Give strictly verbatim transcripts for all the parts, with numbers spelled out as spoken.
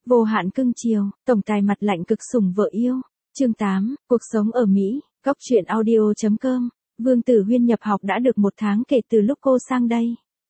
Vô hạn cưng chiều, tổng tài mặt lạnh cực sủng vợ yêu. Chương tám, cuộc sống ở Mỹ, góc truyện audio chấm com. Vương Tử Huyên nhập học đã được một tháng kể từ lúc cô sang đây.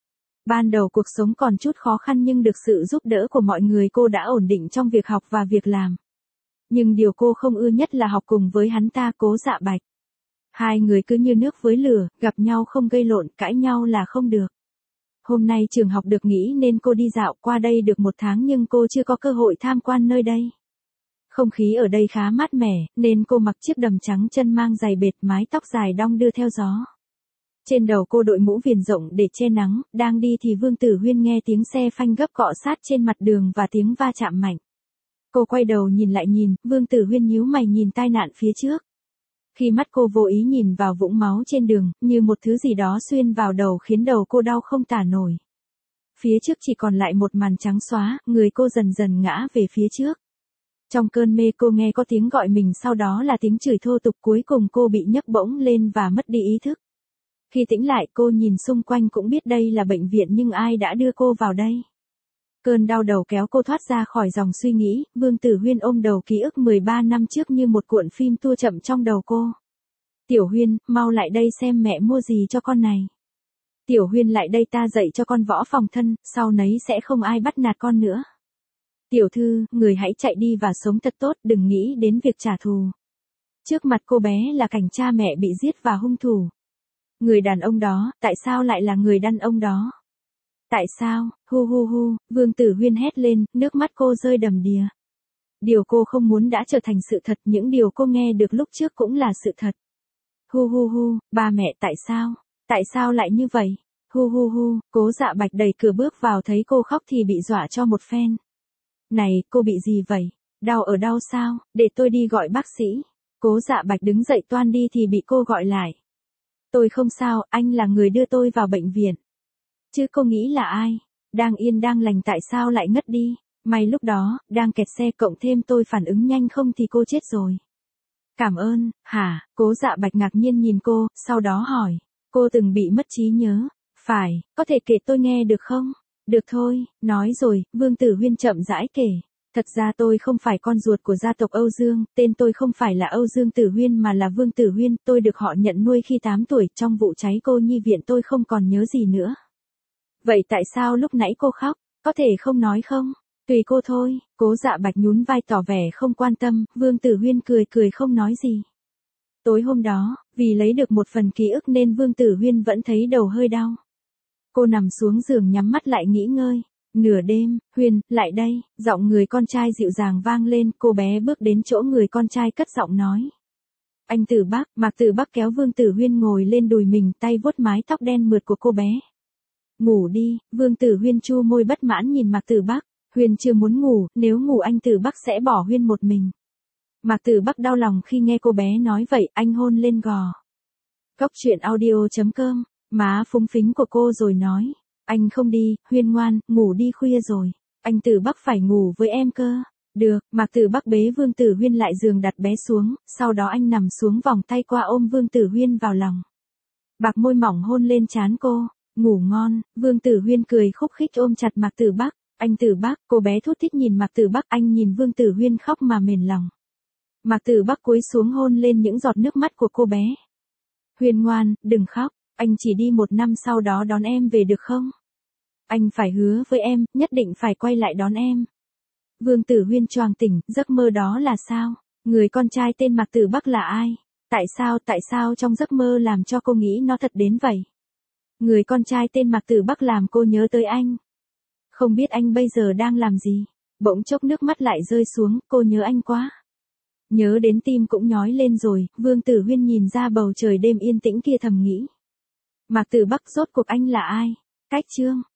Ban đầu cuộc sống còn chút khó khăn nhưng được sự giúp đỡ của mọi người cô đã ổn định trong việc học và việc làm. Nhưng điều cô không ưa nhất là học cùng với hắn ta Cố Dạ Bạch. Hai người cứ như nước với lửa, gặp nhau không gây lộn, cãi nhau là không được. Hôm nay trường học được nghỉ nên cô đi dạo qua đây được một tháng nhưng cô chưa có cơ hội tham quan nơi đây. Không khí ở đây khá mát mẻ, nên cô mặc chiếc đầm trắng chân mang giày bệt, mái tóc dài đong đưa theo gió. Trên đầu cô đội mũ viền rộng để che nắng, đang đi thì Vương Tử Huyên nghe tiếng xe phanh gấp cọ sát trên mặt đường và tiếng va chạm mạnh. Cô quay đầu nhìn lại nhìn, Vương Tử Huyên nhíu mày nhìn tai nạn phía trước. Khi mắt cô vô ý nhìn vào vũng máu trên đường, như một thứ gì đó xuyên vào đầu khiến đầu cô đau không tả nổi. Phía trước chỉ còn lại một màn trắng xóa, người cô dần dần ngã về phía trước. Trong cơn mê cô nghe có tiếng gọi mình, sau đó là tiếng chửi thô tục, cuối cùng cô bị nhấc bổng lên và mất đi ý thức. Khi tỉnh lại cô nhìn xung quanh cũng biết đây là bệnh viện nhưng ai đã đưa cô vào đây. Cơn đau đầu kéo cô thoát ra khỏi dòng suy nghĩ, Vương Tử Huyên ôm đầu ký ức mười ba năm trước như một cuộn phim tua chậm trong đầu cô. Tiểu Huyên, mau lại đây xem mẹ mua gì cho con này. Tiểu Huyên lại đây, ta dạy cho con võ phòng thân, sau nấy sẽ không ai bắt nạt con nữa. Tiểu thư, người hãy chạy đi và sống thật tốt, đừng nghĩ đến việc trả thù. Trước mặt cô bé là cảnh cha mẹ bị giết và hung thủ. Người đàn ông đó, tại sao lại là người đàn ông đó? Tại sao, hu hu hu, Vương Tử Huyên hét lên, nước mắt cô rơi đầm đìa. Điều cô không muốn đã trở thành sự thật, những điều cô nghe được lúc trước cũng là sự thật. Hu hu hu, ba mẹ tại sao, tại sao lại như vậy? Hu hu hu, Cố Dạ Bạch đẩy cửa bước vào thấy cô khóc thì bị dọa cho một phen. Này, cô bị gì vậy? Đau ở đâu sao? Để tôi đi gọi bác sĩ. Cố Dạ Bạch đứng dậy toan đi thì bị cô gọi lại. Tôi không sao, anh là người đưa tôi vào bệnh viện. Chứ cô nghĩ là ai? Đang yên đang lành tại sao lại ngất đi? May lúc đó, đang kẹt xe cộng thêm tôi phản ứng nhanh không thì cô chết rồi. Cảm ơn, hả? Cố Dạ Bạch ngạc nhiên nhìn cô, sau đó hỏi. Cô từng bị mất trí nhớ. Phải, có thể kể tôi nghe được không? Được thôi, nói rồi, Vương Tử Huyên chậm rãi kể. Thật ra tôi không phải con ruột của gia tộc Âu Dương, tên tôi không phải là Âu Dương Tử Huyên mà là Vương Tử Huyên, tôi được họ nhận nuôi khi tám tuổi, trong vụ cháy cô nhi viện tôi không còn nhớ gì nữa. Vậy tại sao lúc nãy cô khóc, có thể không nói không? Tùy cô thôi, Cố Dạ Bạch nhún vai tỏ vẻ không quan tâm, Vương Tử Huyên cười cười không nói gì. Tối hôm đó, vì lấy được một phần ký ức nên Vương Tử Huyên vẫn thấy đầu hơi đau. Cô nằm xuống giường nhắm mắt lại nghỉ ngơi. Nửa đêm, Huyên, lại đây, giọng người con trai dịu dàng vang lên, cô bé bước đến chỗ người con trai cất giọng nói. Anh Tử Bắc, Mạc Tử Bắc kéo Vương Tử Huyên ngồi lên đùi mình, tay vuốt mái tóc đen mượt của cô bé. Ngủ đi, Vương Tử Huyên chu môi bất mãn nhìn Mạc Tử Bắc, Huyên chưa muốn ngủ, nếu ngủ anh Tử Bắc sẽ bỏ Huyên một mình. Mạc Tử Bắc đau lòng khi nghe cô bé nói vậy, anh hôn lên gò. Góc truyện audio chấm com, má phúng phính của cô rồi nói. Anh không đi, Huyên ngoan, ngủ đi khuya rồi. Anh Tử Bắc phải ngủ với em cơ. Được, Mạc Tử Bắc bế Vương Tử Huyên lại giường đặt bé xuống, sau đó anh nằm xuống vòng tay qua ôm Vương Tử Huyên vào lòng. Bạc môi mỏng hôn lên trán cô. Ngủ ngon, Vương Tử Huyên cười khúc khích ôm chặt Mạc Tử Bắc. Anh Tử Bắc, cô bé thút thít nhìn Mạc Tử Bắc, anh nhìn Vương Tử Huyên khóc mà mềm lòng. Mạc Tử Bắc cúi xuống hôn lên những giọt nước mắt của cô bé. Huyên ngoan, đừng khóc, anh chỉ đi một năm sau đó đón em về được không? Anh phải hứa với em, nhất định phải quay lại đón em. Vương Tử Huyên choàng tỉnh, giấc mơ đó là sao? Người con trai tên Mạc Tử Bắc là ai? Tại sao, tại sao trong giấc mơ làm cho cô nghĩ nó thật đến vậy? Người con trai tên Mạc Tử Bắc làm cô nhớ tới anh. Không biết anh bây giờ đang làm gì? Bỗng chốc nước mắt lại rơi xuống, cô nhớ anh quá. Nhớ đến tim cũng nhói lên rồi, Vương Tử Huyên nhìn ra bầu trời đêm yên tĩnh kia thầm nghĩ. Mạc Tử Bắc rốt cuộc anh là ai? Cách chương.